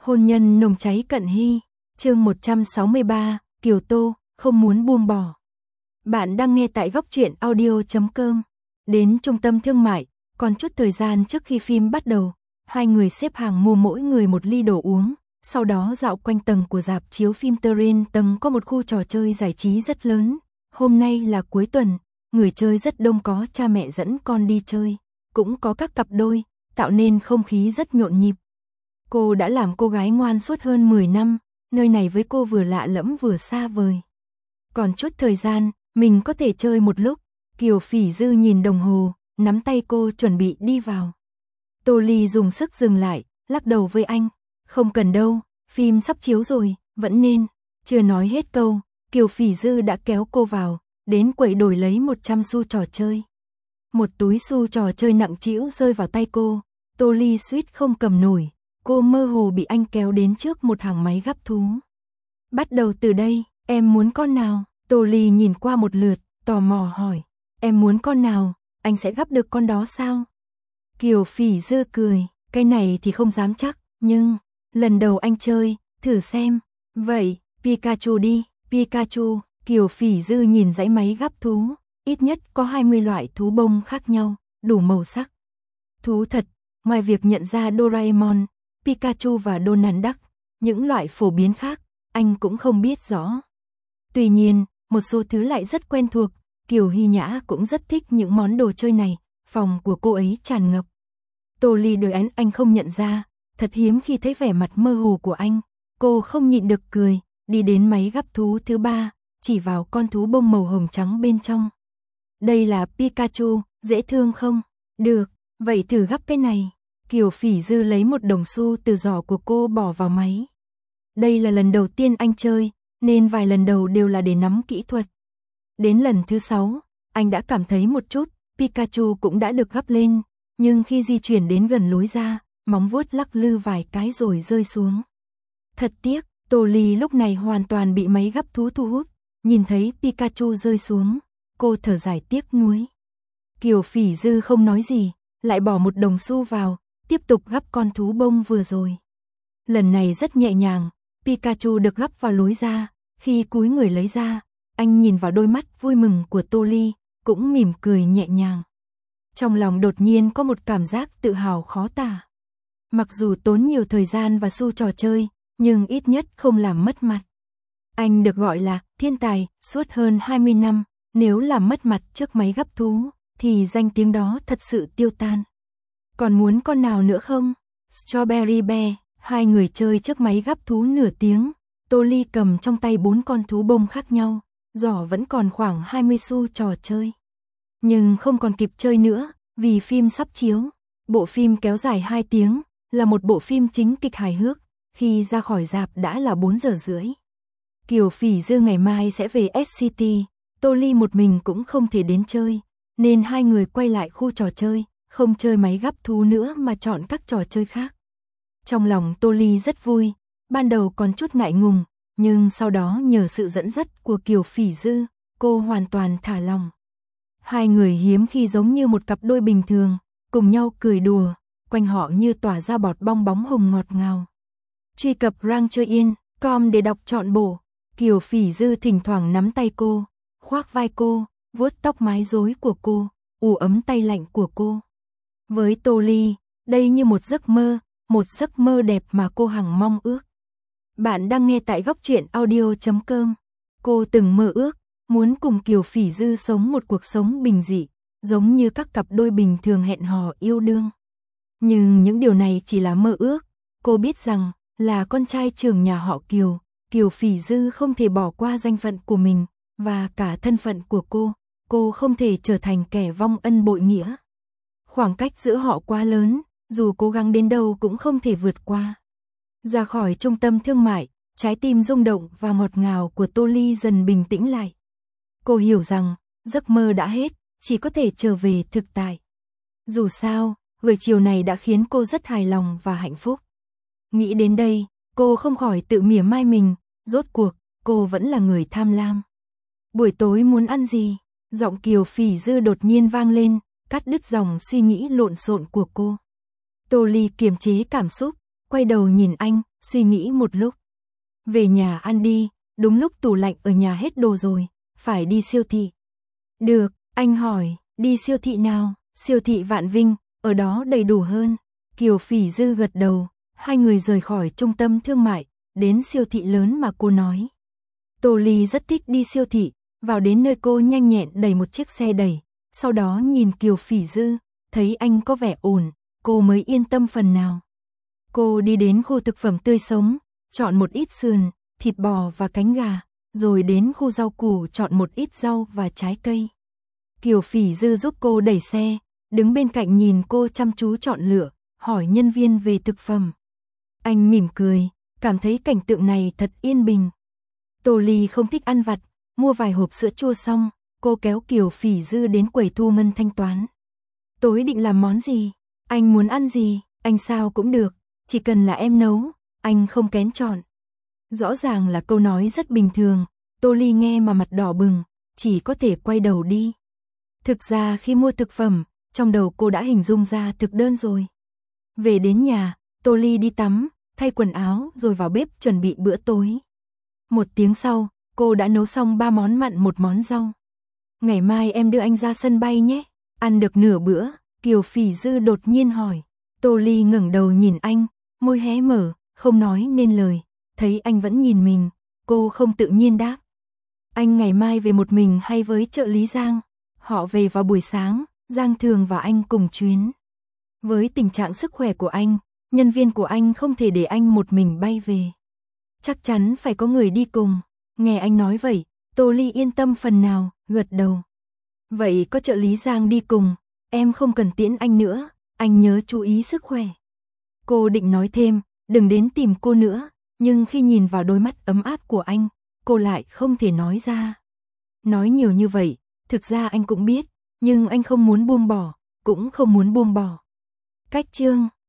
Hôn nhân nồng cháy cận hy, chương 163, Kiều Tô, không muốn buông bỏ. Bạn đang nghe tại góc truyện audio.com. Đến trung tâm thương mại, còn chút thời gian trước khi phim bắt đầu, hai người xếp hàng mua mỗi người một ly đồ uống, sau đó dạo quanh tầng của rạp chiếu phim Terrain. Tầng có một khu trò chơi giải trí rất lớn. Hôm nay là cuối tuần, người chơi rất đông, có cha mẹ dẫn con đi chơi, cũng có các cặp đôi, tạo nên không khí rất nhộn nhịp. Cô đã làm cô gái ngoan suốt hơn 10 năm, nơi này với cô vừa lạ lẫm vừa xa vời. Còn chút thời gian, mình có thể chơi một lúc. Kiều Phỉ Dư nhìn đồng hồ, nắm tay cô chuẩn bị đi vào. Tô Ly dùng sức dừng lại, lắc đầu với anh. Không cần đâu, phim sắp chiếu rồi, vẫn nên. Chưa nói hết câu, Kiều Phỉ Dư đã kéo cô vào, đến quầy đổi lấy 100 xu trò chơi. Một túi xu trò chơi nặng trĩu rơi vào tay cô, Tô Ly suýt không cầm nổi. Cô mơ hồ bị anh kéo đến trước một hàng máy gắp thú. Bắt đầu từ đây, em muốn con nào? Tô Ly nhìn qua một lượt, tò mò hỏi. Em muốn con nào, anh sẽ gắp được con đó sao? Kiều Phỉ Dư cười, cái này thì không dám chắc, nhưng lần đầu anh chơi, thử xem. Vậy, Pikachu đi, Pikachu. Kiều Phỉ Dư nhìn dãy máy gắp thú, ít nhất có 20 loại thú bông khác nhau, đủ màu sắc. Thú thật, ngoài việc nhận ra Doraemon, Pikachu và Donald Duck, những loại phổ biến khác, anh cũng không biết rõ. Tuy nhiên, một số thứ lại rất quen thuộc, Kiều Hy Nhã cũng rất thích những món đồ chơi này, phòng của cô ấy tràn ngập. Tô Ly đối anh không nhận ra, thật hiếm khi thấy vẻ mặt mơ hồ của anh, cô không nhịn được cười, đi đến máy gắp thú thứ 3, chỉ vào con thú bông màu hồng trắng bên trong. Đây là Pikachu, dễ thương không? Được, vậy thử gắp cái này. Kiều Phỉ Dư lấy một đồng xu từ giỏ của cô bỏ vào máy. Đây là lần đầu tiên anh chơi, nên vài lần đầu đều là để nắm kỹ thuật. Đến lần thứ 6, anh đã cảm thấy một chút, Pikachu cũng đã được gắp lên, nhưng khi di chuyển đến gần lối ra, móng vuốt lắc lư vài cái rồi rơi xuống. Thật tiếc, Tô Ly lúc này hoàn toàn bị máy gắp thú thu hút, nhìn thấy Pikachu rơi xuống, cô thở dài tiếc nuối. Kiều Phỉ Dư không nói gì, lại bỏ một đồng xu vào, tiếp tục gắp con thú bông vừa rồi. Lần này rất nhẹ nhàng, Pikachu được gắp vào lối ra, khi cúi người lấy ra, anh nhìn vào đôi mắt vui mừng của Tô Ly, cũng mỉm cười nhẹ nhàng. Trong lòng đột nhiên có một cảm giác tự hào khó tả. Mặc dù tốn nhiều thời gian và xu trò chơi, nhưng ít nhất không làm mất mặt. Anh được gọi là thiên tài suốt hơn 20 năm, nếu làm mất mặt trước máy gắp thú, thì danh tiếng đó thật sự tiêu tan. Còn muốn con nào nữa không? Strawberry Bear. Hai người chơi trước máy gắp thú nửa tiếng, Tô Ly cầm trong tay 4 con thú bông khác nhau, giỏ vẫn còn khoảng 20 xu trò chơi. Nhưng không còn kịp chơi nữa, vì phim sắp chiếu. Bộ phim kéo dài 2 tiếng, là một bộ phim chính kịch hài hước, khi ra khỏi rạp đã là 4 giờ rưỡi. Kiều Phỉ Dư ngày mai sẽ về SCT, Tô Ly một mình cũng không thể đến chơi, nên hai người quay lại khu trò chơi, không chơi máy gắp thú nữa mà chọn các trò chơi khác. Trong lòng Tô Ly rất vui, ban đầu còn chút ngại ngùng, nhưng sau đó nhờ sự dẫn dắt của Kiều Phỉ Dư, cô hoàn toàn thả lòng. Hai người hiếm khi giống như một cặp đôi bình thường, cùng nhau cười đùa, quanh họ như tỏa ra bọt bong bóng hồng ngọt ngào. Truy cập rangchớin.com để đọc trọn bộ. Kiều Phỉ Dư thỉnh thoảng nắm tay cô, khoác vai cô, vuốt tóc mái rối của cô, ù ấm tay lạnh của cô. Với Tô Ly, đây như một giấc mơ đẹp mà cô hằng mong ước. Bạn đang nghe tại góc truyện audio.com. Cô từng mơ ước, muốn cùng Kiều Phỉ Dư sống một cuộc sống bình dị, giống như các cặp đôi bình thường hẹn hò yêu đương. Nhưng những điều này chỉ là mơ ước, cô biết rằng, là con trai trưởng nhà họ Kiều, Kiều Phỉ Dư không thể bỏ qua danh phận của mình, và cả thân phận của cô không thể trở thành kẻ vong ân bội nghĩa. Khoảng cách giữa họ quá lớn, dù cố gắng đến đâu cũng không thể vượt qua. Ra khỏi trung tâm thương mại, trái tim rung động và ngọt ngào của Tô Ly dần bình tĩnh lại. Cô hiểu rằng, giấc mơ đã hết, chỉ có thể trở về thực tại. Dù sao, buổi chiều này đã khiến cô rất hài lòng và hạnh phúc. Nghĩ đến đây, cô không khỏi tự mỉa mai mình, rốt cuộc, cô vẫn là người tham lam. Buổi tối muốn ăn gì? Giọng Kiều Phỉ Dư đột nhiên vang lên, cắt đứt dòng suy nghĩ lộn xộn của cô. Tô Ly kiềm chế cảm xúc, quay đầu nhìn anh, suy nghĩ một lúc. Về nhà ăn đi, đúng lúc tủ lạnh ở nhà hết đồ rồi, phải đi siêu thị. Được, anh hỏi, đi siêu thị nào? Siêu thị Vạn Vinh, ở đó đầy đủ hơn. Kiều Phỉ Dư gật đầu, hai người rời khỏi trung tâm thương mại, đến siêu thị lớn mà cô nói. Tô Ly rất thích đi siêu thị, vào đến nơi cô nhanh nhẹn đẩy một chiếc xe đẩy, sau đó nhìn Kiều Phỉ Dư, thấy anh có vẻ ổn, cô mới yên tâm phần nào. Cô đi đến khu thực phẩm tươi sống, chọn một ít sườn, thịt bò và cánh gà, rồi đến khu rau củ chọn một ít rau và trái cây. Kiều Phỉ Dư giúp cô đẩy xe, đứng bên cạnh nhìn cô chăm chú chọn lựa, hỏi nhân viên về thực phẩm. Anh mỉm cười, cảm thấy cảnh tượng này thật yên bình. Tô Ly không thích ăn vặt, mua vài hộp sữa chua xong, cô kéo Kiều Phỉ Dư đến quầy thu ngân thanh toán. Tối định làm món gì? Anh muốn ăn gì? Anh sao cũng được, chỉ cần là em nấu, anh không kén chọn. Rõ ràng là câu nói rất bình thường, Tô Ly nghe mà mặt đỏ bừng, chỉ có thể quay đầu đi. Thực ra khi mua thực phẩm, trong đầu cô đã hình dung ra thực đơn rồi. Về đến nhà, Tô Ly đi tắm, thay quần áo rồi vào bếp chuẩn bị bữa tối. 1 tiếng sau, cô đã nấu xong 3 món mặn 1 món rau. Ngày mai em đưa anh ra sân bay nhé. Ăn được nửa bữa, Kiều Phỉ Dư đột nhiên hỏi. Tô Ly ngẩng đầu nhìn anh, môi hé mở, không nói nên lời. Thấy anh vẫn nhìn mình, cô không tự nhiên đáp. Anh ngày mai về một mình hay với trợ lý Giang? Họ về vào buổi sáng, Giang Thường và anh cùng chuyến. Với tình trạng sức khỏe của anh, nhân viên của anh không thể để anh một mình bay về. Chắc chắn phải có người đi cùng. Nghe anh nói vậy, Tô Ly yên tâm phần nào, gật đầu. Vậy có trợ lý Giang đi cùng, em không cần tiễn anh nữa, anh nhớ chú ý sức khỏe. Cô định nói thêm, đừng đến tìm cô nữa, nhưng khi nhìn vào đôi mắt ấm áp của anh, cô lại không thể nói ra. Nói nhiều như vậy, thực ra anh cũng biết, nhưng anh không muốn buông bỏ, cũng không muốn buông bỏ. Cách chương